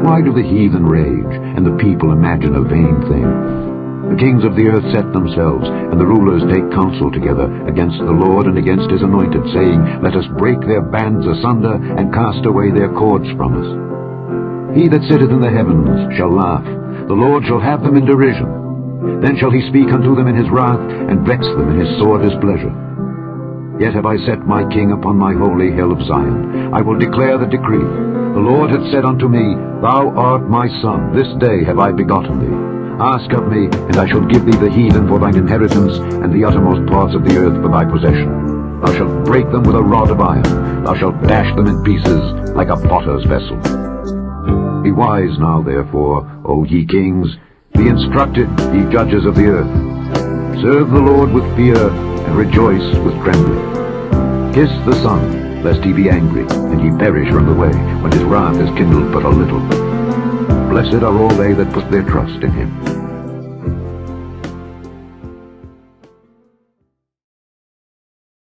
Why do the heathen rage, and the people imagine a vain thing? The kings of the earth set themselves, and the rulers take counsel together against the Lord and against his anointed, saying, Let us break their bands asunder, and cast away their cords from us. He that sitteth in the heavens shall laugh, the Lord shall have them in derision. Then shall he speak unto them in his wrath, and vex them in his sore displeasure. Yet have I set my king upon my holy hill of Zion. I will declare the decree. The Lord hath said unto me, Thou art my son, this day have I begotten thee. Ask of me, and I shall give thee the heathen for thine inheritance, and the uttermost parts of the earth for thy possession. Thou shalt break them with a rod of iron. Thou shalt dash them in pieces like a potter's vessel. Be wise now, therefore, O ye kings. Be instructed, ye judges of the earth. Serve the Lord with fear, and rejoice with trembling. Kiss the Son, lest he be angry, and ye perish from the way, when his wrath is kindled but a little. Blessed are all they that put their trust in him.